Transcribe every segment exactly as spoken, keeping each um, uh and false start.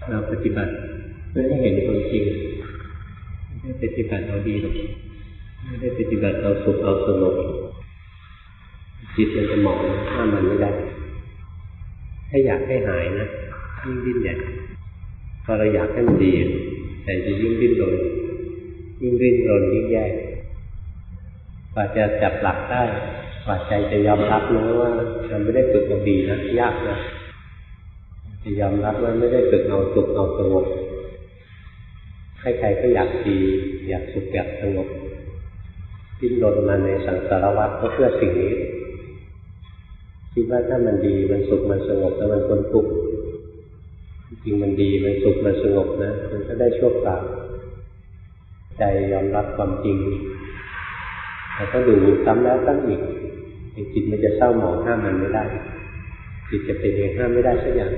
เราปฏิบัติเพื่อให้เห็นความจริงไม่ได้ปฏิบัติเอาดีหรอกไม่ได้ปฏิบัติเอาสุขเอาสงบจิตมันจะหมองห้ามมันไม่ได้ถ้าอยากให้หายนะยิ่งดิ้นใหญ่พอเราอยากให้มันดีใจจะยิ่งดิ้นรนยิ่งดิ้นรนยิ่งแย่กว่าจะจับหลักได้กว่าใจจะยอมรับนะว่ามันไม่ได้ฝึกเอาดีนะยากนะจะยอมรับว่าไม่ได้ฝึกเอาสุขเอาสงบใครๆก็อยากดีอยากสุขอยากสงบดิ้นรนมาในสังสารวัฏก็เพื่อสิ่งนี้คิดว่าถ้ามันดีมันสุขมันสงบแล้วมันพ้นทุกข์จริงมันดีมันสุขมันสงบนะมันก็ได้ชั่วคราวใจยอมรับความจริงแต่ก็ดูซ้ำแล้วซ้ำอีกจิตมันจะเศร้าหมองห้ามมันไม่ได้จิตจะเป็นเองห้ามไม่ได้สักอย่าง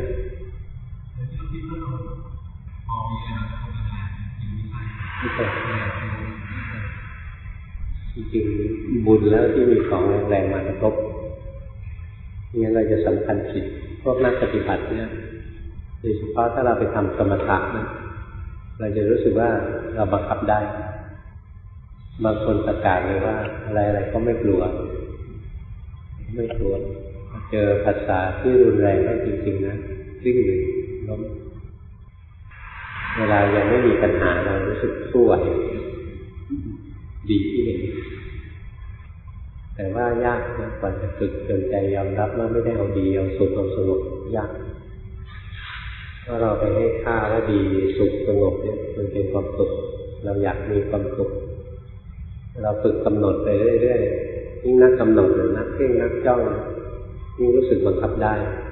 จริงๆบุญแล้วที่มีของแรงๆมากระทบงั้นเราจะสำคัญผิดพวกนักปฏิบัติเนี่ยโดยเฉพาะถ้าเราไปทำสมถะนะเราจะรู้สึกว่าเราบังคับได้บางคนประกาศเลยว่าอะไรๆก็ไม่กลัวไม่กลัวเจอภาษาที่รุนแรงได้จริงๆนะวิ่งเลยล้มเวลายังไม่มีปัญหาเรารู้สึกสู้ไหวดีที่เห็นแต่ว่ายากนะกว่าจะฝึกจนใจยอมรับว่าไม่ได้เอาดีเอาสุขเอาสงบยากถ้าเราไปให้ค่าว่าดีสุขสงบเนี่ยมันเป็นความสุขเราอยากมีความสุขเราฝึกกำหนดไปเรื่อยๆยิ่งนักกำหนดหรือนักเพ่งนักจ้องยิ่งรู้สึกบังคับได้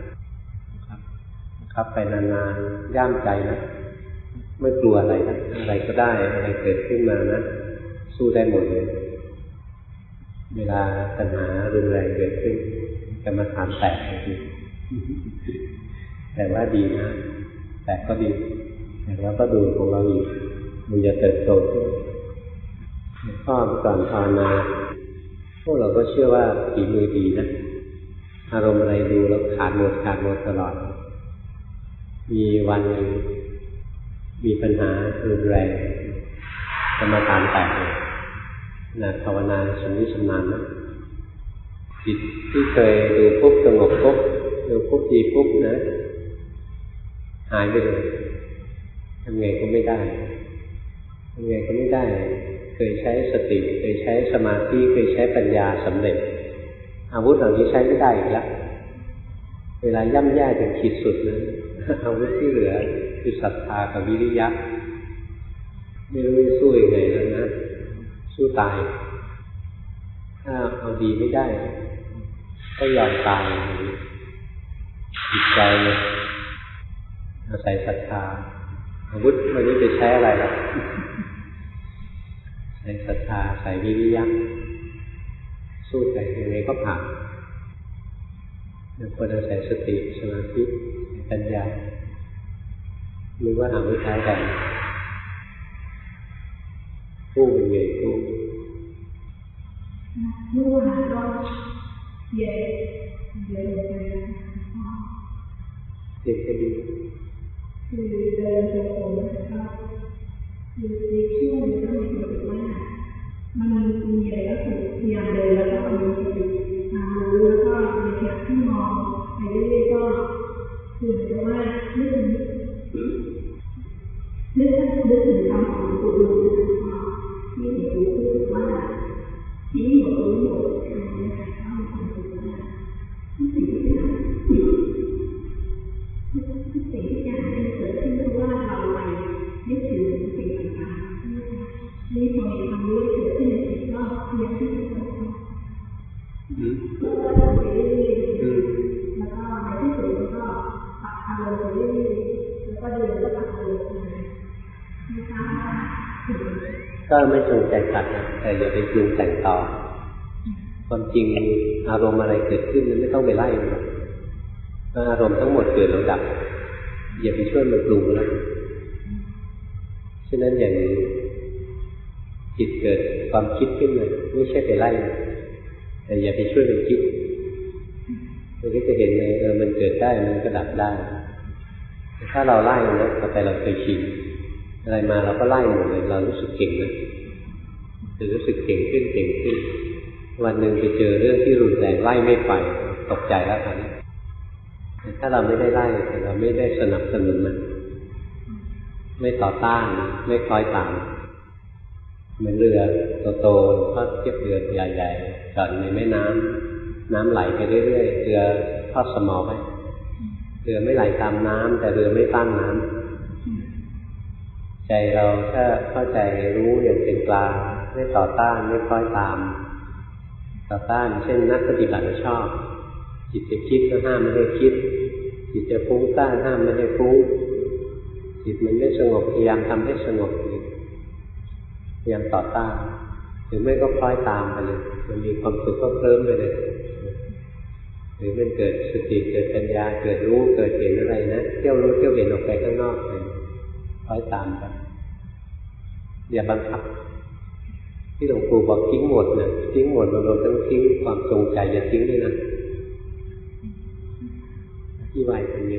บังคับไปนานๆย่ามใจนะไม่กลัวอะไรนะอะไรก็ได้อะไรเกิดขึ้นมานะสู้ได้หมดเลยเวลาปัญหารุนแรงเกิดขึ้นกรรมฐานแตกทันทีแต่ว่าดีนะแตกก็ดีแต่เราก็ดูของเราอีกมันจะเติบโตขึ้นพ่อก่อนภาวนาพวกเราก็เชื่อว่าฝีมือดีนะอารมณ์อะไรดูแล้วขาดหมดขาดหมดตลอดมีวันหนึ่งมีปัญหารุนแรงกรรมฐานแตกเลยนะภาวนาชำนิชำนาญนะจิตที่เคยดูปุ๊บสงบปุ๊บดูปุ๊บดีปุ๊บนะหายไปเลยทำไงก็ไม่ได้ทำไงก็ไม่ได้เคยใช้สติเคยใช้สมาธิเคยใช้ปัญญาสำเร็จอาวุธเหล่านี้ใช้ไม่ได้อีกแล้วเวลาย่ำแย่ถึงขีดสุดนะอาวุธที่เหลือคือศรัทธากับวิริยะไม่รู้จะสู้ยังไงแล้วนะสู้ตายถ้าเอาดีไม่ได้ก็ยอมตายจิตใจเลยอาศัยศรัทธาอาวุธวันนี้จะใช้อะไรล่ะใช้ศรัทธาใส่วิริยะสู้ใจยังไงก็ผ่านควรอาศัยสติสมาธิปัญญาหรือว่าอาวุธใช้กันผู้เป็นใหญ่ผู้เมื่อวานก็เย็นเย็นเลยเย็นก็ดีคือเดินจงกรมนะครับคือในช่วงนี้ก็มีความรู้สึกว่ามันมีอะไรก็คือพยายามเดินแล้วก็มีสติมารู้แล้วก็ในขณะที่มองไปเรื่อยๆก็คือเหมือนว่านึกถึงนึกนึกถึงคำของตัวรู้ที่เห็นรู้สึกว่าที่หมดรู้หมดคือในการเข้าไปทำตัวว่าทุกสิ่งทุกอย่างทุกสิ่งทุกอย่างที่เกิดขึ้นเพราะว่าเราไปนึกถึงสิ่งต่างๆนี่พอมีความรู้เกิดขึ้นในจิตก็พยายามที่จะทำก็ทำไปเรื่อยๆแล้วก็ในที่สุดก็ปรับอารมณ์ไปเรื่อยๆแล้วก็เดินแล้วปรับอารมณ์ไม่ทราบว่าก็ไม่จงใจตัดนะแต่อย่าไปปรุงแต่งต่อความจริงอารมณ์อะไรเกิดขึ้นมันไม่ต้องไปไล่มันหรอกอารมณ์ทั้งหมดเกิดแล้วดับอย่าไปช่วยมันปรุงแล้วฉะนั้นอย่างจิตเกิดความคิดขึ้นมาไม่ใช่ไปไล่แต่อย่าไปช่วยมันคิดมันก็จะเห็นเลยเออมันเกิดได้มันก็ดับได้ถ้าเราไล่นะต่อไปเราเคยชินอะไรมาเราก็ไล่หมดเลยเรารู้สึกเก่งนะจะรู้สึกเก่งขึ้นเก่งขึ้นวันหนึ่งไปเจอเรื่องที่รุนแรงไล่ไม่ไปตกใจแล้วครับถ้าเราไม่ได้ไล่แต่เราไม่ได้สนับสนุนมันไม่ต่อต้านไม่คล้อยตามเหมือนเรือโตๆทอดเทียบเรือใหญ่ๆจอดในแม่น้ำน้ำไหลไปเรื่อยๆเรือทอดสมอไว้เรือไม่ไหลตามน้ำแต่เรือไม่ต้านน้ำใจเราถ้าเข้าใจรู้อย่างเป็นกลางไม่ต่อต้านไม่คล้อยตามต่อต้านเช่นนักปฏิบัติชอบจิตจะคิดก็ห้ามไม่ให้คิดจิตจะฟุ้งซ่านห้ามไม่ให้ฟุ้งจิตมันไม่สงบพยายามทำให้สงบพยายามต่อต้านหรือไม่ก็คล้อยตามไปเลยมันมีความสุขก็เคลิ้มไปเลยหรือมันเกิดสติเกิดปัญญาเกิดรู้เกิดเห็นอะไรนะเที่ยวรู้เที่ยวเห็นออกไปข้างนอกเลยคล้อยตามไปอย่าบังคับที่หลวงปู่บอกทิ้งหมดนะทิ้งหมดรวมทั้งทิ้งความทรงใจอย่าทิ้งด้วยนะที่ไหวตรงนี้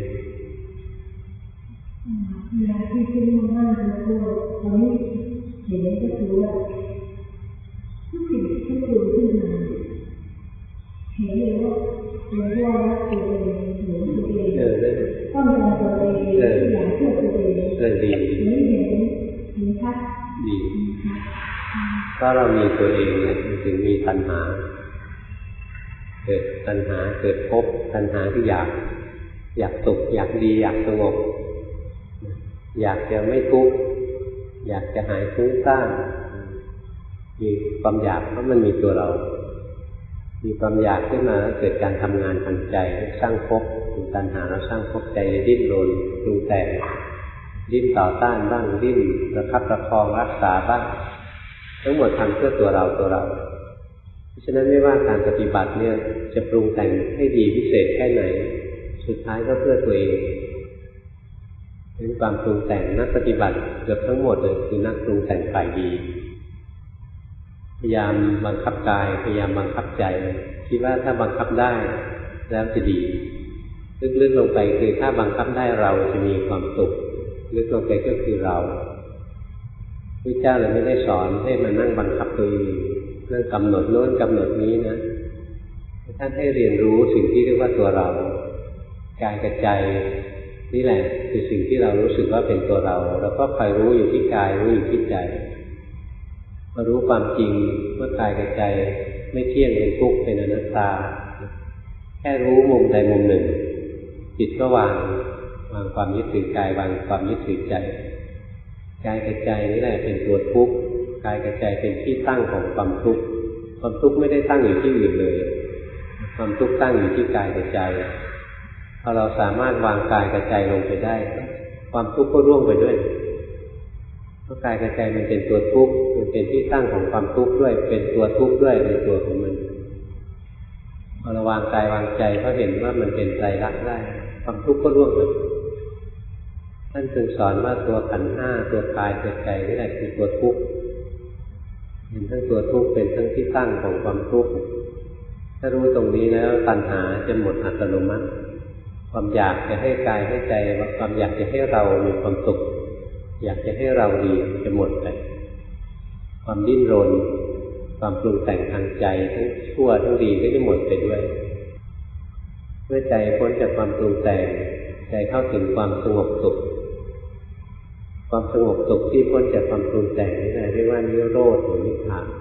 เวลาที่ขึ้นมากๆแล้วก็ตอนนี้เห็นก็คือว่าทุกสิ่งที่ดูขึ้นมาเห็นเลยว่าเป็นว่าตัวเองหรือตัวเองต้องการตัวเองอย่างเชื่อตัวเองเออดีไม่เห็นเห็นชัดดีก็เรามีตัวเองเนี่ยถึงมีตัณหาเกิดตัณหาเกิดภพตัณหาที่อยากอยากสุขอยากดีอยากสงบอยากจะไม่ทุกข์อยากจะหายฟุ้งซ่านมีความอยากเพราะมันมีตัวเรามีความอยากขึ้นมาเกิดการทำงานทางใจสร้างภพมีตัณหาแล้วสร้างภพใจดิ้นรนปรุงแต่งดิ้นต่อต้านบ้างดิ้นประคับประคองรักษาบ้างทั้งหมดทำเพื่อตัวเราตัวเราเพราะฉะนั้นไม่ว่าการปฏิบัติเนี่ยจะปรุงแต่งให้ดีพิเศษแค่ไหนสุดท้ายก็เพื่อตัวเองเป็นความปรุงแต่งนักปฏิบัติเกือบทั้งหมดเลยคือนักปรุงแต่งฝ่ายดีพยายามบังคับกายพยายามบังคับใจคิดว่าถ้าบังคับได้แล้วจะดีลึกๆลงไปคือถ้าบังคับได้เราจะมีความสุขลึกลงไปก็คือเราพระเจ้าเลยไม่ได้สอนให้มานั่งบังคับตัวเองนั่งกำหนดโน้นกำหนดนี้นะท่านให้เรียนรู้สิ่งที่เรียกว่าตัวเรากายกับใจนี่แหละคือสิ่งที่เรารู้สึกว่าเป็นตัวเราแล้วก็คอยรู้อยู่ที่กายรู้อยู่ที่ใจมารู้ความจริงว่ากายกับใจไม่เที่ยงเป็นทุกข์เป็นอนัตตาแค่รู้มุมใดมุมหนึ่งจิตก็วางวางความยึดถือกายวางความยึดถือใจกายกับใจนี่แหละเป็นตัวทุกข์กายกับใจเป็นที่ตั้งของความทุกข์ความทุกข์ไม่ได้ตั้งอยู่ที่อื่นเลยความทุกข์ตั้งอยู่ที่กายกับใจพอเราสามารถวางกายกับใจลงไปได้ความทุกข์ก็ร่วงไปด้วยเพราะกายกับใจมันเป็นตัวทุกข์มันเป็นที่ตั้งของความทุกข์ด้วยเป็นตัวทุกข์ด้วยในตัวของมันพอเราวางกายวางใจก็เห็นว่ามันเป็นไตรลักษณ์ได้ความทุกข์ก็ร่วงไปท่านจึงสอนว่าตัวขันธ์ห้าตัวกายตัวใจนี่แหละคือตัวทุกข์เห็นทั้งตัวทุกข์เป็นทั้งที่ตั้งของความทุกข์ถ้ารู้ตรงนี้แล้วตัณหาจะหมดอัตโนมัติความอยากจะให้กายให้ใจความอยากจะให้เรามีความสุขอยากจะให้เราดีจะหมดไปความดิ้นรนความปรุงแต่งทางใจทั้งชั่วทั้งดีก็จะหมดไปด้วยเมื่อใจพ้นจากความปรุงแต่งใจเข้าถึงความสงบสุขความสงบสุขที่พ้นจากความปรุงแต่งนี่เรียกว่านิโรธหรือนิพพาน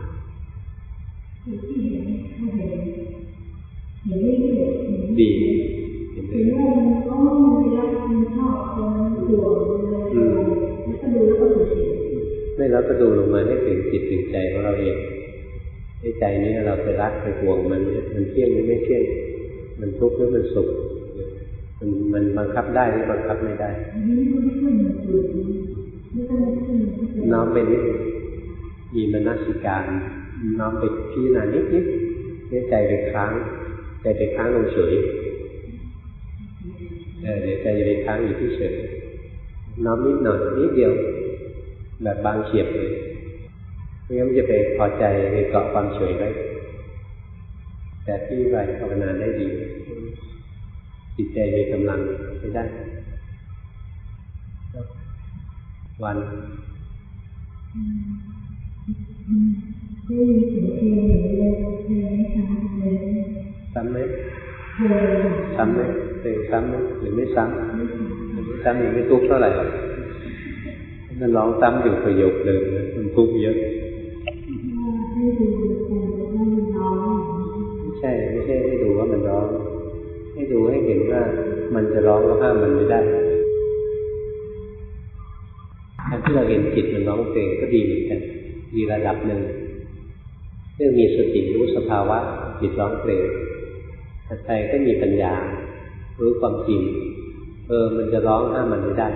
ดีเห็นไหมก็ไม่รักมันชอบมันห่วงแล้วก็ดูแล้วก็เฉยไม่แล้วก็ดูลงมาให้ถึงจิตถึงใจของเราเองในใจนี้เราไปรักไปห่วงมันมันเที่ยงหรือไม่เที่ยงมันทุกข์หรือมันสุขมันมันบังคับได้หรือบังคับไม่ได้น้อมไปนิดมีมนสิการน้อมไปพิจารณานิดนิดให้ใจไปค้างใจไปค้างลงเฉยเออเดี๋ยวใจจะไปค้างอยู่ที่เฉยน้อมนิดหน่อยนิดเดียวแบบบางเฉียบเลยไม่งั้นจะไปพอใจไปเกาะความเฉยไว้แต่ที่ไหวภาวนาได้ดีจิตใจมีกำลังไม่ได้วันได้ยินเสียงเพลงเลยเพลงไม่ซ้ำเลยซ้ำไหมเพลงซ้ำไหมเพลงซ้ำไหมหรือไม่ซ้ำไม่ซ้ำยังไม่ทุกข์เท่าไหร่หรอกมันร้องซ้ำอยู่ประโยคเดิมมันทุกข์เยอะให้ดูว่ามันร้องไม่ใช่ไม่ใช่ให้ดูว่ามันร้องให้ดูให้เห็นว่ามันจะร้องก็ห้ามมันไม่ได้การที่เราเห็นจิตมันร้องเพลงก็ดีเหมือนกันดีระดับหนึ่งเรื่องมีสติรู้สภาวะจิตร้องเพลงถัดไปก็มีปัญญารู้ความจริงเออมันจะร้องห้ามมันไม่ได้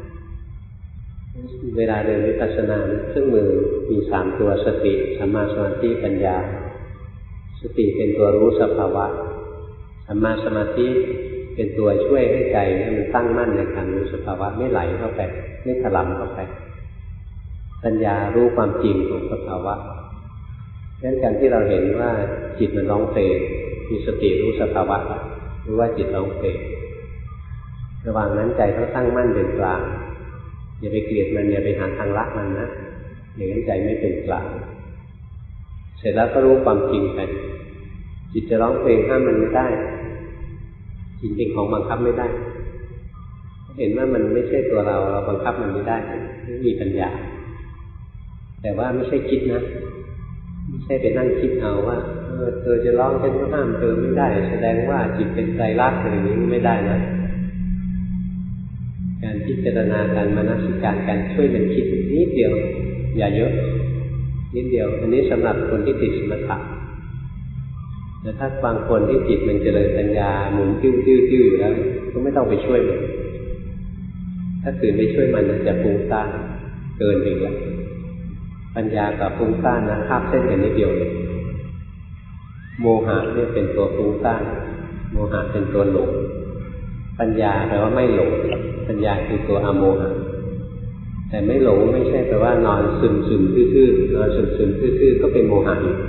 เวลาเรียนวิปัสสนาเครื่องมือมีสามตัวสติสัมมาสมาธิปัญญาสติเป็นตัวรู้สภาวะสัมมาสมาธิเป็นตัวช่วยให้ใจเนี่ยมันตั้งมั่นในการรู้สภาวะไม่ไหลเข้าไปไม่ถลำเข้าไปปัญญารู้ความจริงของสภาวะดังนั้นการที่เราเห็นว่าจิตมันร้องเพลงมีสติรู้สภาวะรู้ว่าจิตร้องเพลงระหว่างนั้นใจต้องตั้งมั่นเป็นกลางอย่าไปเกลียดมันอย่าไปหาทางละมันนะอย่างนั้นใจไม่เป็นกลางเสร็จแล้วก็รู้ความจริงไปจิตจะร้องเพลงห้ามมันไม่ได้จิตเป็นของบังคับไม่ได้เห็นว่ามันไม่ใช่ตัวเราเราบังคับมันไม่ได้ไม่มีปัญญาแต่ว่าไม่ใช่คิดนะไม่ใช่ไปนั่งคิดเอาว่าเออเธอจะร้องฉันก็ห้ามเธอไม่ได้แสดงว่าจิตเป็นไตรลักษณ์อะไรนี้ไม่ได้นะการพิจารณาการมนสิการการช่วยมันคิดนิดเดียวอย่าเยอะนิดเดียวอันนี้สำหรับคนที่ติดสมถะแต่ถ้าบางคนที่จิตมันเจริญปัญญาหมุนติ้วติ้วติ้วอยู่แล้วก็ไม่ต้องไปช่วยมันถ้าขืนไปช่วยมันจะฟุ้งซ่านเกินไปแล้วปัญญากับฟุ้งซ่านนะคาบเส้นกันนิดเดียวเลยโมหะเนี่ยเป็นตัวฟุ้งซ่านโมหะเป็นตัวหลงปัญญาแปลว่าไม่หลงปัญญาคือตัวอโมหะแต่ไม่หลงไม่ใช่แปลว่านอนซึมซึมทื่อๆนอนซึมซึมทื่อๆก็เป็นโมหะอีก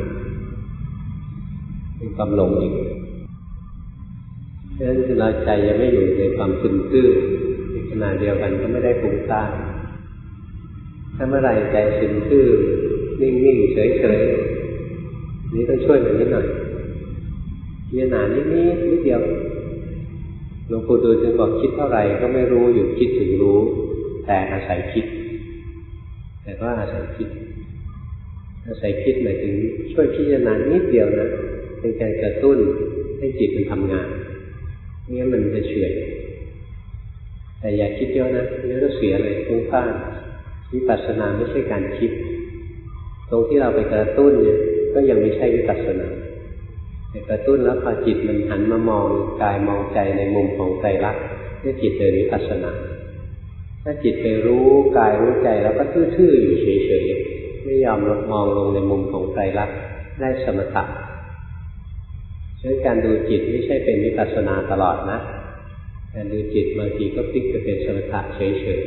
เป็นความหลงอีกเพราะฉะนั้นเราใจยังไม่อยู่ในความซึมซื่อในขณะเดียวกันก็ไม่ได้ฟุ้งซ่านถ้าเมื่อไรใจซึมซื่อนิ่งๆเฉยๆนี่ต้องช่วยมันนิดหน่อยพิจารณานิดนิดนิดเดียวหลวงปู่ดูลจึงบอกคิดเท่าไหร่ก็ไม่รู้อยู่คิดถึงรู้แต่อาศัยคิดแต่ก็อาศัยคิดอาศัยคิดหมายถึงช่วยพิจารณานิดเดียวนะเป็นการกระตุ้นให้จิตมันทำงานไม่งั้นมันจะเฉื่อยแต่อย่าคิดเยอะนะเยอะก็เสียเลยฟุ้งซ่านวิปัสสนาไม่ใช่การคิดตรงที่เราไปกระตุ้นเนี่ยก็ยังไม่ใช่วิปัสสนาแต่กระตุ้นแล้วพอจิตมันหันมามองกายมองใจในมุมของไตรลักษณ์นี่จิตเดินวิปัสสนาถ้าจิตไปรู้กายรู้ใจแล้วก็ทื่อๆอยู่เฉยๆไม่ยอมลดมองลงในมุมของไตรลักษณ์ได้สมถะฉะนั้นการดูจิตไม่ใช่เป็นวิปัสสนาตลอดนะการดูจิตบางทีก็พลิกไปเป็นสมถะเฉย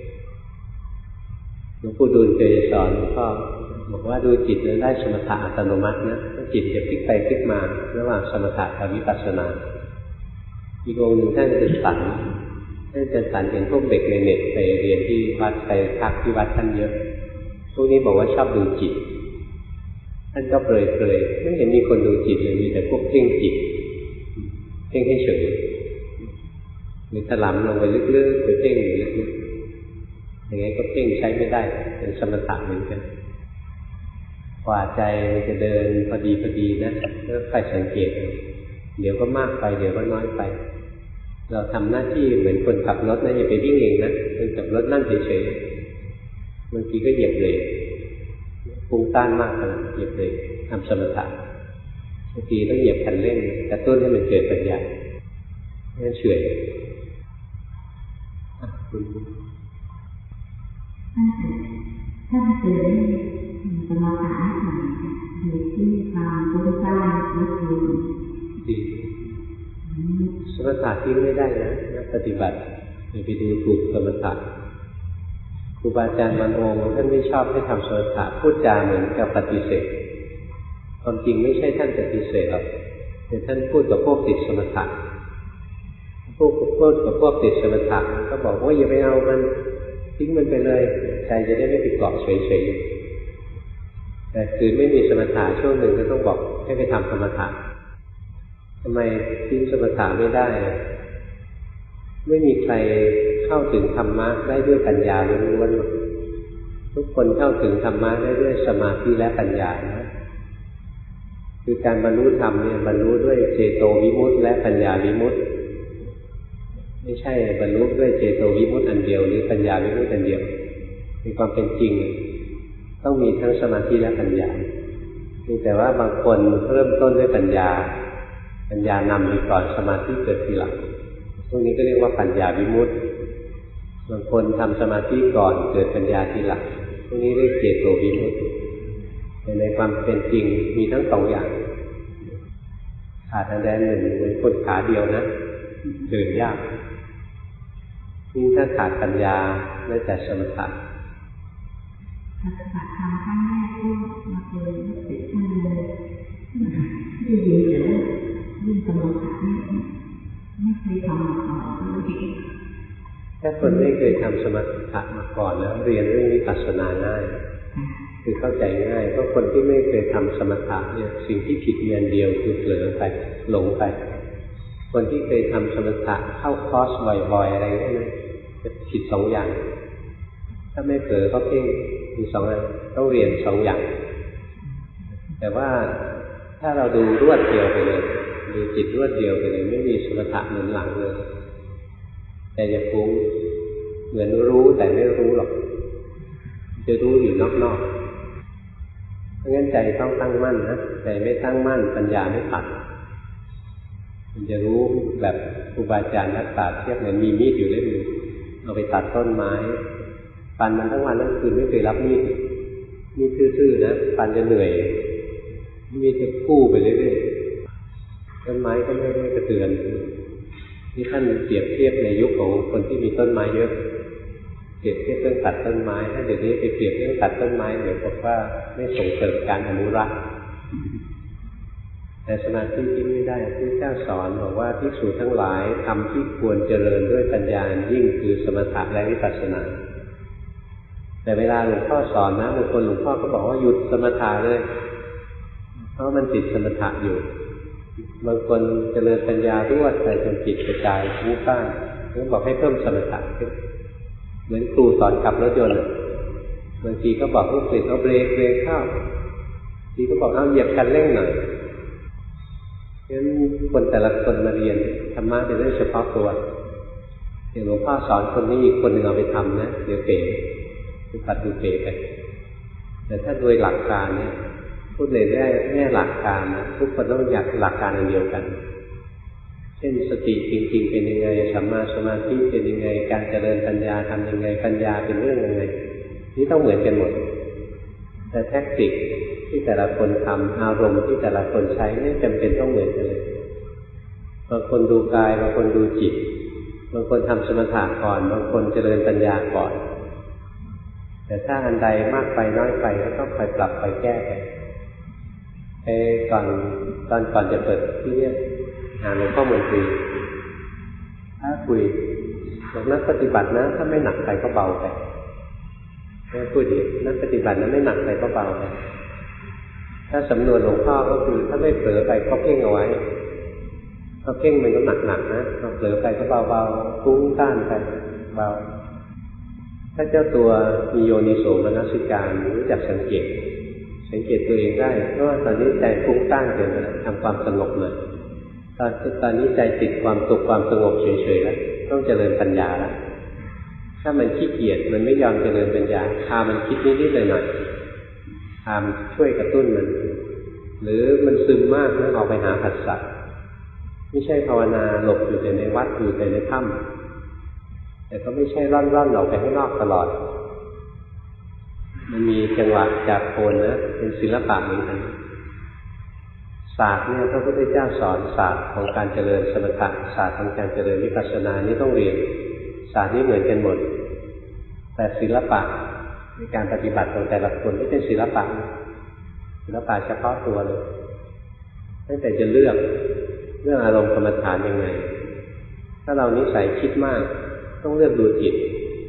ๆหลวงปู่ดูลเคยสอนหลวงพ่อบอกว่าดูจิตแล้วได้สมถะอัตโนมัตินะจิตจะพลิกไปพลิกมาระหว่างสมถะกับวิปัสสนาอีกองค์หนึ่งท่านอาจารย์สันท่านอาจารย์สันเห็นพวกเด็กในเน็ตไปเรียนที่วัดไปพักที่วัดท่านเยอะพวกนี้บอกว่าชอบดูจิตท่านก็เปรยเปรยไม่เห็นมีคนดูจิตเลยมีแต่พวกเพ่งจิตเพ่งให้เฉยหรือถลำลงไปลึกๆไปเพ่งอยู่ลึกๆอย่างนี้ก็เพ่งใช้ไม่ได้เป็นสมถะเหมือนกันกว่าใจมันจะเดินพอดีพอดีนะก็ค่อยสังเกตเดี๋ยวก็มากไปเดี๋ยวก็น้อยไปเราทำหน้าที่เหมือนคนขับรถนะอย่าไปวิ่งเองนะคนขับรถนั่งเฉยๆบางทีก็เหยียบเบรกฟุ้งซ่านมากเลยเหยียบเบรกทำสมถะบางทีต้องเหยียบคันเร่งกระตุ้นให้มันเกิดปัญญานั่นเฉยคุณท่านเคยสมาธิอยู่ที่ความฟุ้งซ่านก็คือดีสมถะทิ้งไม่ได้นะนักปฏิบัติอย่าไปดูถูกสมถะครูบาอาจารย์บางองค์ท่านไม่ชอบให้ทำสมถะพูดจาเหมือนกับปฏิเสธความจริงไม่ใช่ท่านปฏิเสธหรอกแต่ท่านพูดกับพวกติดสมถะพวกพูดกับพวกติดสมถะก็บอกว่าอย่าไปเอามันทิ้งมันไปเลยใจจะได้ไม่ไปเกาะเฉยๆแต่คือไม่มีสมถะช่วงหนึ่งก็ต้องบอกให้ไปทำสมถะทำไมทิ้งสมถะไม่ได้ไม่มีใครเข้าถึงธรรมะได้ด้วยปัญญาล้วนๆทุกคนเข้าถึงธรรมะได้ด้วยสมาธิและปัญญานะคือการบรรลุธรรมเนี่ยบรรลุด้วยเจโตวิมุตติและปัญญาวิมุตติไม่ใช่บรรลุด้วยเจโตวิมุตติอันเดียวหรือปัญญาวิมุตติอันเดียวในความเป็นจริงต้องมีทั้งสมาธิและปัญญาแต่ว่าบางคนเริ่มต้นด้วยปัญญาปัญญานำไปก่อนสมาธิเกิดทีหลังพวกนี้ก็เรียกว่าปัญญาวิมุตติบางคนทำสมาธิก่อนเกิดปัญญาทีหลังพวกนี้เรียกเจโตวิมุตติแต่ในความเป็นจริงมีทั้งสองอย่างขาดอันใดหนึ่งเหมือนคนขาเดียวนะเดินยากยิ่งถ้าขาดปัญญาได้แต่สมถะปฏิบัติธรรมครั้งแรกก็มาเจอติดมือที่ดีแต่ว่าเรื่องสมถะนี่ไม่เคยทำมาก่อนถ้าคนไม่เคยทำสมถะมาก่อนแล้วเรียนเรื่องวิปัสสนาง่ายคือเข้าใจง่ายเพราะคนที่ไม่เคยทำสมถะเนี่ยสิ่งที่ผิดเพียงเดียวคือเผลอไปหลงไปคนที่เคยทำสมถะเข้าคอร์สบ่อยๆอะไรได้ไหมจะผิดสองอย่างถ้าไม่เผลอก็เพ่งมีสองอย่างต้องเรียนสองอย่างแต่ว่าถ้าเราดูรวดเดียวไปเลยดูจิตรวดเดียวไปเลยไม่มีสมถะหนุนหลังเลยแต่จะฟุ้งเหมือนรู้แต่ไม่รู้หรอกจะรู้อยู่นอกๆเพราะงั้นใจต้องตั้งมั่นนะใจไม่ตั้งมั่นปัญญาไม่ตัดมันจะรู้แบบครูบาอาจารย์นักปราชญ์เทียบเหมือนมีมีดอยู่เล่มนึงเอาไปตัดต้นไม้ฟันมันทั้งวันทั้งคืนไม่เคยรับมีดมีดซื่อๆนะฟันจะเหนื่อยมีดจะกู้ไปเรื่อยๆต้นไม้ก็ไม่ไม่กระเตือนนี่ท่านเปรียบเทียบในยุคของคนที่มีต้นไม้เยอะเปรียบเทียบเรื่องตัดต้นไม้ถ้าเดี๋ยวนี้ไปเปรียบเรื่องตัดต้นไม้เหมือนกับว่าไม่ส่งเสริมการอนุรักษ์แต่สมาธิที่ไม่ได้ที่เจ้าสอนบอกว่าภิกษุทั้งหลายทำที่ควรเจริญด้วยปัญญายิ่งคือสมถะและวิปัสสนาแต่เวลาหลวงพ่อสอนนะบางคนหลวงพ่อก็บอกว่าหยุดสมถะเลยเพราะมันติดสมถะอยู่บางคนเจริญปัญญารวดไปจนจิตกระจายฟุ้งซ่านก็บอกให้เพิ่มสมถะขึ้นเหมือนครูสอนขับรถยนต์บางทีก็บอกลูกศิษย์เอาเบรกเบรกเข้าบางทีก็บอกเอาเหยียบคันเร่งหน่อยงั้นคนแต่ละคนมาเรียนธรรมะเป็นเรื่องเฉพาะตัวเดี๋ยวหลวงพ่อสอนคนนี้อีกคนหนึ่งเอาไปทำนะเดี๋ยวเป๋คือปัดดูเป๋ไปแต่ถ้าโดยหลักการเนี่ยพูดในแง่แง่หลักการนะทุกคนต้องอยากหลักการอันเดียวกันเช่นสติจริงๆเป็นยังไงสัมมาสมาธิเป็นยังไงการเจริญปัญญาทำยังไงปัญญาเป็นเรื่องยังไงนี่ต้องเหมือนกันหมดแต่แทคนิคที่แต่ละคนทำอารมณ์ที่แต่ละคนใช้ไม่จำเป็นต้องเหมือนกันเลยบางคนดูกายบางคนดูจิตบางคนทำสมถะก่อนบางคนเจริญปัญญาก่อนแต่ถ้าอันใดมากไปน้อยไปก็ต้องไปปรับไปแก้ไปไอ้ก่อนตอนก่อนจะเปิดที่เนี่ยหาหลวงพ่อมนตรีถ้าคุยบอกนักปฏิบัตินะถ้าไม่หนักไปก็เบาไปแม่พูดดินักปฏิบัตินะไม่หนักไปก็เบาไปถ้าสำนวนหลวงพ่อก็คือถ้าไม่เผลอไปก็เพ่งเอาไว้พอเพ่งมันก็หนักๆนะพอเผลอไปก็เบาๆฟุ้งซ่านไปเบาถ้าเจ้าตัวมีโยนิโสมนสิการรู้จักสังเกตสังเกตตัวเองได้เพราะว่าตอนนี้ใจฟุ้งซ่านเกินแล้วทำความสงบเลยตอนตอนนี้ใจติดความสุขความสงบเฉยๆแล้วต้องเจริญปัญญาแล้วถ้ามันขี้เกียจมันไม่ยอมเจริญปัญญาพามันคิดนิดๆหน่อยๆพามันช่วยกระตุ้นมันหรือมันซึมมากแล้วออกไปหาผัสสะไม่ใช่ภาวนาหลบอยู่แต่ในวัดอยู่แต่ในถ้ำแต่ก็ไม่ใช่ร่อนๆออกไปข้างนอกตลอดมันมีจังหวะจากโคนนะเป็นศิลปะเหมือนกันศาสตร์เนี่ยพระพุทธเจ้าสอนศาสตร์ของการเจริญสมถะศาสตร์ของการเจริญวิปัสสนานี้ต้องเรียนศาสตร์นี้เหมือนกันหมดแต่ศิลปะในการปฏิบัติของแต่ละคนไม่ใช่ศิลปะศิลปะเฉพาะตัวเลยตั้งแต่จะเลือกเรื่องอารมณ์กรรมฐานยังไงถ้าเรานิสัยคิดมากต้องเลือกดูจิต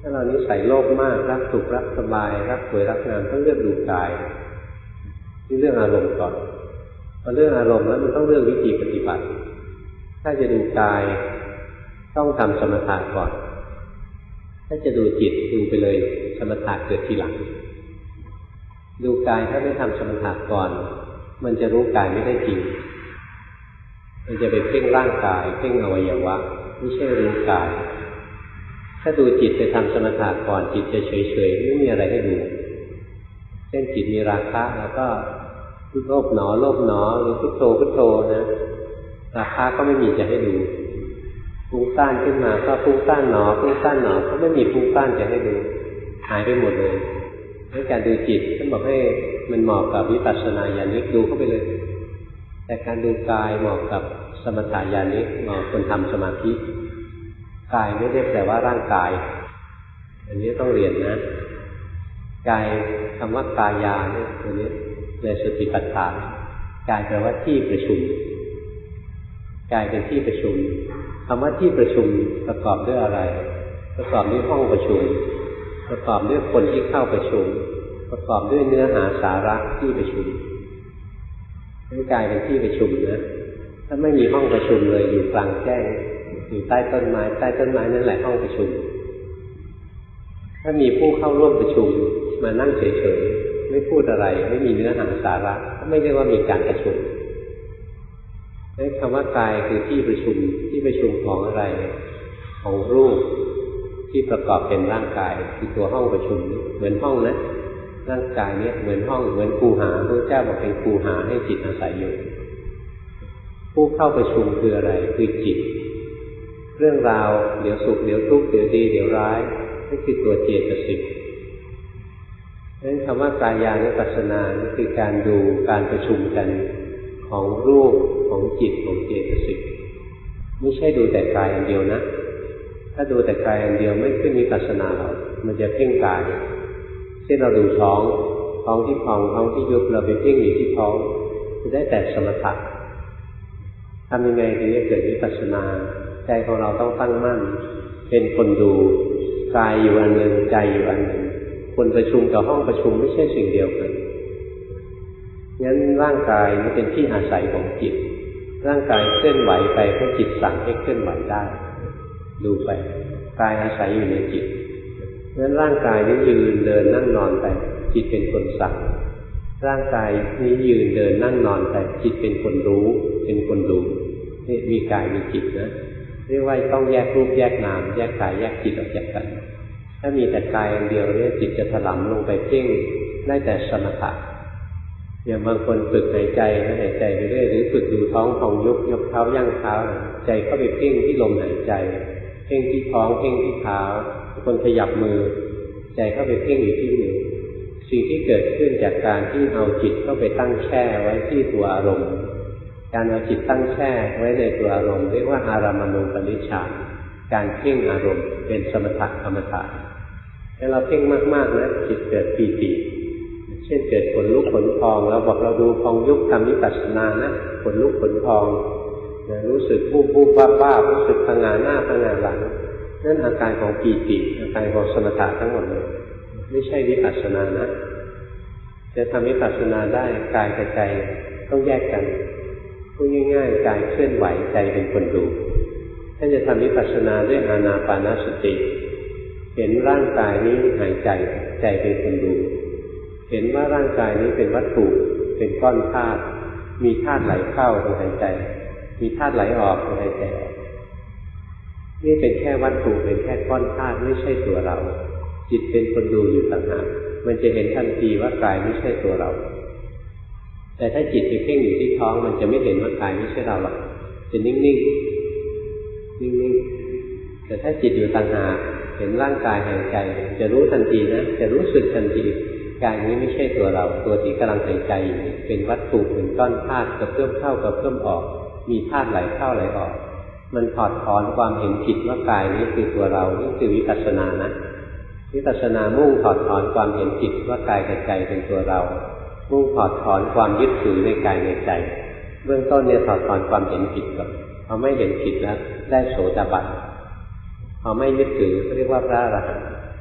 ถ้าเรานิสัยโลภมากรักสุขรักสบายรักสวยรักงามต้องเลือกดูกายที่เรื่องอารมณ์ก่อนพอเรื่องอารมณ์แล้วมันต้องเลือกวิธีปฏิบัติถ้าจะดูกายต้องทำสมถะก่อนถ้าจะดูจิตดูไปเลยสมถะเกิดทีหลังดูกายถ้าไม่ทำสมถะก่อนมันจะรู้กายไม่ได้จริงมันจะไปเพ่งร่างกายเพ่งอวัยวะไม่ใช่รู้กายถ้าดูจิตไปทำสมถะก่อนจิตจะเฉยๆไม่มีอะไรให้ดูเช่นจิตมีราคะแล้วก็โลภหนอโลภหนอหรือพุทโธพุทโธนะราคะก็ไม่มีจะให้ดูฟุ้งซ่านขึ้นมาก็ฟุ้งซ่านหนอฟุ้งซ่านหนอก็ไม่มีฟุ้งซ่านจะให้ดูหายไปหมดเลยในการดูจิตท่านบอกให้มันเหมาะกับวิปัสสนาญาณิกดูเข้าไปเลยแต่การดูกายเหมาะกับสมถะญาณิกเหมาะคนทำสมาธิกายไม่ได้แปลว่าร่างกายอันนี้ต้องเรียนนะกายคำว่ากายาเนี่ยตัวนี้ในสติปัฏฐานกายแปลว่าที่ประชุมกายเป็นที่ประชุมคำว่าที่ประชุมประกอบด้วยอะไรประกอบด้วยห้องประชุมประกอบด้วยคนที่เข้าประชุมประกอบด้วยเนื้อหาสาระที่ประชุมร่างกายเป็นที่ประชุมนะถ้าไม่มีห้องประชุมเลยอยู่กลางแจ้งอยู่ใต้ต้นไม้ใต้ต้นไม้นั่นแหละห้องประชุมถ้ามีผู้เข้าร่วมประชุมมานั่งเฉยๆไม่พูดอะไรไม่มีเนื้อหาสาระก็ไม่เรียกว่ามีการประชุมนี่คำว่ากายคือที่ประชุมที่ประชุมของอะไรของรูปที่ประกอบเป็นร่างกายคือตัวห้องประชุมเหมือนห้องนะร่างกายนี้เหมือนห้องเหมือนคูหาพระเจ้าบอกเป็นคูหาให้จิตอาศัยอยู่ผู้เข้าประชุมคืออะไรคือจิตเรื่องราวเดี๋ยวสุขเดี๋ยวทุกข์เดี๋ยวดีเดี๋ยวร้ายนี่คือตัวเจตสิกดังนั้นคำว่ากายานุปัสสนานี่คือการดูการประชุมกันของรูปของจิตของเจตสิกไม่ใช่ดูแต่กายอันเดียวนะถ้าดูแต่กายอันเดียวไม่ขึ้นวิปัสสนาหรอกมันจะเพ่งกายเช่นเราดูท้องท้องที่พองท้องที่ยุบเราไปเพ่งอยู่ที่ท้องจะได้แต่สมถะทำยังไงถึงจะเกิดวิปัสสนาใจของเราต้องตั้งมั่นเป็นคนดูกายอยู่อันหนึ่งใจอยู่อันหนึ่งคนประชุมกับห้องประชุมไม่ใช่สิ่งเดียวกันงั้นร่างกายนี่เป็นที่อาศัยของจิตร่างกายเคลื่อนไหวไปเพราะจิตสั่งให้เคลื่อนไหวได้ดูไปกายอาศัยอยู่ในจิตงั้นร่างกายนี้ยืนเดินนั่งนอนไปจิตเป็นคนสั่งร่างกายนี้ยืนเดินนั่งนอนไปจิตเป็นคนรู้เป็นคนดูนี่มีกายมีจิตนะเรียกว่าต้องแยกรูปแยกนามแยกกายแยกจิตออกจากกันถ้ามีแต่กายอันเดียวเนี่ยจิตจะถลำลงไปเพ่งได้แต่สมถะอย่างบางคนฝึกหายใจนะหายใจไปเรื่อยหรือฝึกดูท้องพองยุบยกเท้าย่างเท้าใจเข้าไปเพ่งที่ลมหายใจเพ่งที่ท้องเพ่งที่เท้าคนขยับมือใจเข้าไปเพ่งอยู่ที่มือสิ่งที่เกิดขึ้นจากการที่เอาจิตเข้าไปตั้งแช่ไว้ที่ตัวอารมณ์การเอาจิตตั้งแช่ไว้ในตัวอารมณ์เรียกว่าอารามณูปนิชฌานการเพ่งอารมณ์เป็นสมถะกรรมฐานถ้าเราเพ่งมากๆนะจิตเกิดปีติเช่นเกิดขนลุกขนพองแล้วบอกเราดูพองยุบทำวิปัสสนานะขนลุกขนพองนะรู้สึกบูบบูบบ้าบ้ารู้สึกพังงาหน้าพังงาหลังนั่นอาการของปีติอาการของสมถะทั้งหมดเลยไม่ใช่วิปัสสนานะจะทำวิปัสสนาได้กายกับใจต้องแยกกันพูดง่ายๆกายเคลื่อนไหวใจเป็นคนดูถ้าจะทำวิปัสสนาด้วยอานาปานสติเห็นร่างกายนี้หายใจใจเป็นคนดูเห็นว่าร่างกายนี้เป็นวัตถุเป็นก้อนธาตุมีธาตุไหลเข้าตรงหายใจมีธาตุไหลออกตรงหายใจออกนี่เป็นแค่วัตถุเป็นแค่ก้อนธาตุไม่ใช่ตัวเราจิตเป็นคนดูอยู่ต่างหากมันจะเห็นทันทีว่ากายไม่ใช่ตัวเราแต่ถ้าจิตไปเพ่งอยู่ที่ท้องมันจะไม่เห็นว่ากายไม่ใช่เราหรอกจะนิ่งๆนิ่งๆแต่ถ้าจิตอยู่ต่างหากเห็นร่างกายหายใจจะรู้ทันทีนะจะรู้สึกทันทีกายนี้ไม่ใช่ตัวเราตัวที่กำลังหายใจเป็นวัตถุเป็นก้อนธาตุกระเพื่อมเข้ากระเพื่อมออกมีธาตุไหลเข้าไหลออกมันถอดถอนความเห็นผิดว่ากายนี้คือตัวเรานี่คือวิปัสสนานะวิปัสสนามุ่งถอดถอนความเห็นผิดว่ากายกับใจเป็นตัวเรามุ่งถอดถอนความยึดถือในกายในใจเบื้องต้นเนี่ยถอดถอนความเห็นผิดก่อนพอไม่เห็นผิดแล้วได้โสดาบันพอไม่ยึดถือเรียกว่าพระอรหันต์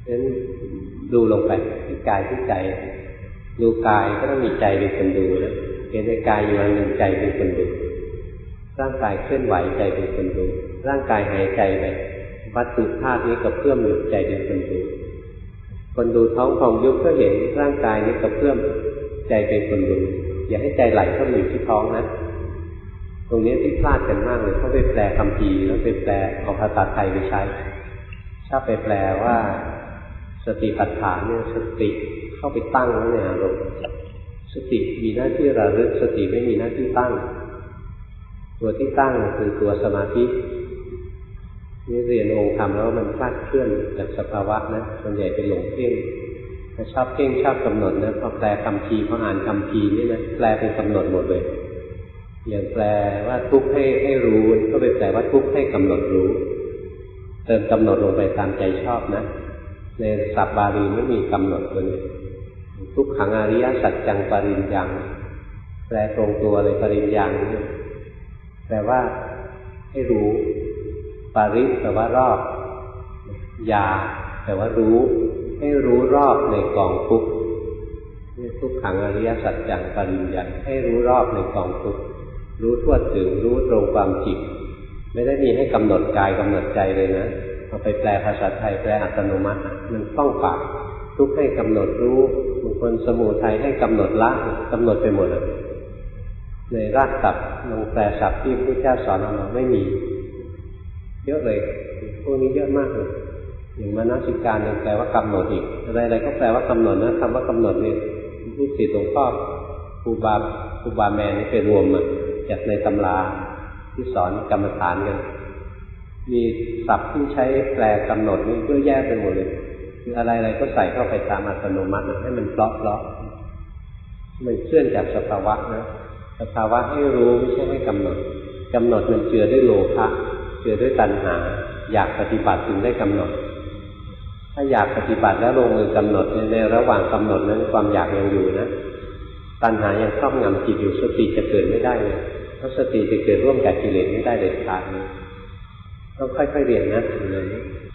นั้นดูลงไปที่กายที่ใจดูกายก็ต้องมีใจเป็นคนดูนะเห็นในกายอยู่อันหนึ่งใจเป็นคนดูร่างกายเคลื่อนไหวใจเป็นคนดูร่างกายหายใจไปวัตถุธาตุนี้กระเพื่อมอยู่ใจเป็นคนดูคนดูท้องพองยุบก็เห็นร่างกายนี้กระเพื่อมใจเป็นคนดูอย่าให้ใจไหลเข้าไปอยู่ที่ท้องนะตรงนี้ที่พลาดกันมากเลยเขาไปแปลคัมภีร์แล้วไปแปลเอาภาษาไทยไปใช้ชอบไปแปลว่าสติปัฏฐานเนี่ยสติเข้าไปตั้งไว้ในอารมณ์สติมีหน้าที่ระลึกสติไม่มีหน้าที่ตั้งตัวที่ตั้งคือตัวสมาธินี่เรียนองค์ธรรมแล้วมันคลาดเคลื่อนจากสภาวะนะส่วนใหญ่เป็นหลงเพ่งถ้าชอบเพ่งชอบกำหนดนะพอแปลคัมภีร์พออ่านคัมภีร์นี่นะแปลเป็นกำหนดหมดเลยอย่างแปลว่าทุกข์ให้ให้รู้ก็ไปแปลว่าทุกข์ให้กำหนดรู้เติมกำหนดลงไปตามใจชอบนะในศัพท์บาลีไม่มีกำหนดเลยทุกขังอริยสัจจังปริญญังแปลตรงตัวเลยปริญญังนี่แปลว่าให้รู้ปาริแปลว่ารอบยาแปลว่ารู้ให้รู้รอบในกองทุกข์นี่ทุกขังอริยสัจจังปริญญังให้รู้รอบในกองทุกข์รู้ทั่วถึงรู้ตรงความจริงไม่ได้มีให้กำหนดกายกำหนดใจเลยนะเอาไปแปลภาษาไทยแปลอัตโนมัติมันคล่องปากทุกข์ให้กำหนดรู้บางคนสมุทัยให้กำหนดละกำหนดไปหมดเลยในรากศัพท์ลงแปลศัพท์ที่พระพุทธเจ้าสอนเราไม่มีเยอะเลยพวกนี้เยอะมากเลยอย่างมนสิการยังแปลว่ากำหนดอีกอะไรๆก็แปลว่ากำหนดนะคำว่ากำหนดนี่ลูกศิษย์หลวงพ่อครูบาครูบาแมนนี่ไปรวมมาจากในตำราที่สอนกรรมฐานกันมีศัพท์ที่ใช้แปลกำหนดนี่เยอะแยะไปหมดเลยคืออะไรๆก็ใส่เข้าไปตามอัตโนมัติให้มันเพลาะๆมันเคลื่อนจากสภาวะนะสภาวะให้รู้ไม่ใช่ให้กำหนดกำหนดมันเจือด้วยโลภะเจือด้วยตัณหาอยากปฏิบัติจึงได้กำหนดถ้าอยากปฏิบัติแล้วลงมือกำหนดในระหว่างกำหนดนั้นความอยากยังอยู่นะตัณหายังครอบงำจิตอยู่สติจะเกิดไม่ได้เลยเพราะสติจะเกิดร่วมกับกิเลสไม่ได้เด็ดขาดเลยต้องค่อยๆเรียนนะอย่างนี้